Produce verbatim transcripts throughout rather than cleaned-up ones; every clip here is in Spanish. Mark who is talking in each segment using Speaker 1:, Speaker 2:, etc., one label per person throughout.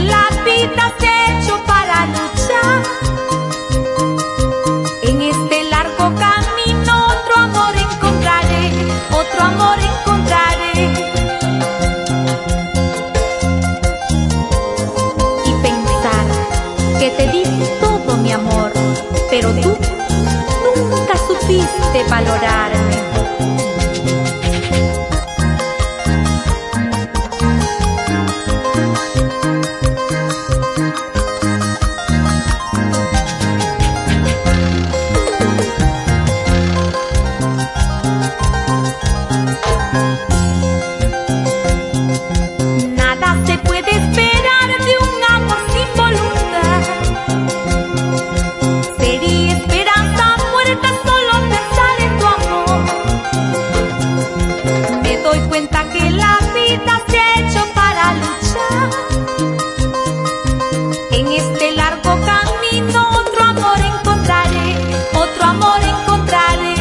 Speaker 1: la vida se ha hecho para luchar. En este largo camino otro amor encontraré, otro amor encontraré. Y pensar que te di todo mi amor, pero tú nunca supiste valorarme. Nada se puede esperar de un amor sin voluntad. Sería esperanza muerta solo pensar en tu amor. Me doy cuenta que la vida se ha hecho para luchar. En este largo camino otro amor encontraré, otro amor encontraré.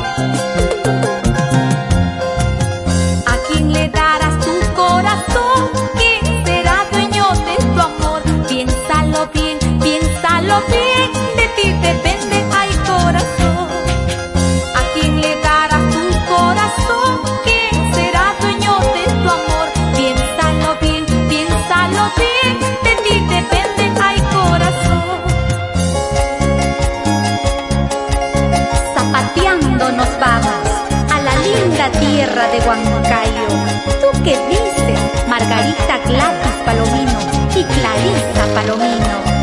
Speaker 1: ¿A quién le darás tu corazón? ¿Quién será dueño de tu amor? Piénsalo bien, piénsalo bien, de ti depende, ay corazón. ¿A quién le darás tu corazón? ¿Quién será dueño de tu amor? Piénsalo bien, piénsalo bien, de ti depende, ay corazón. Zapateando nos vamos a la linda tierra de Huancayo. ¿Tú qué dices, Margarita Gladys Palomino y Clarisa Palomino?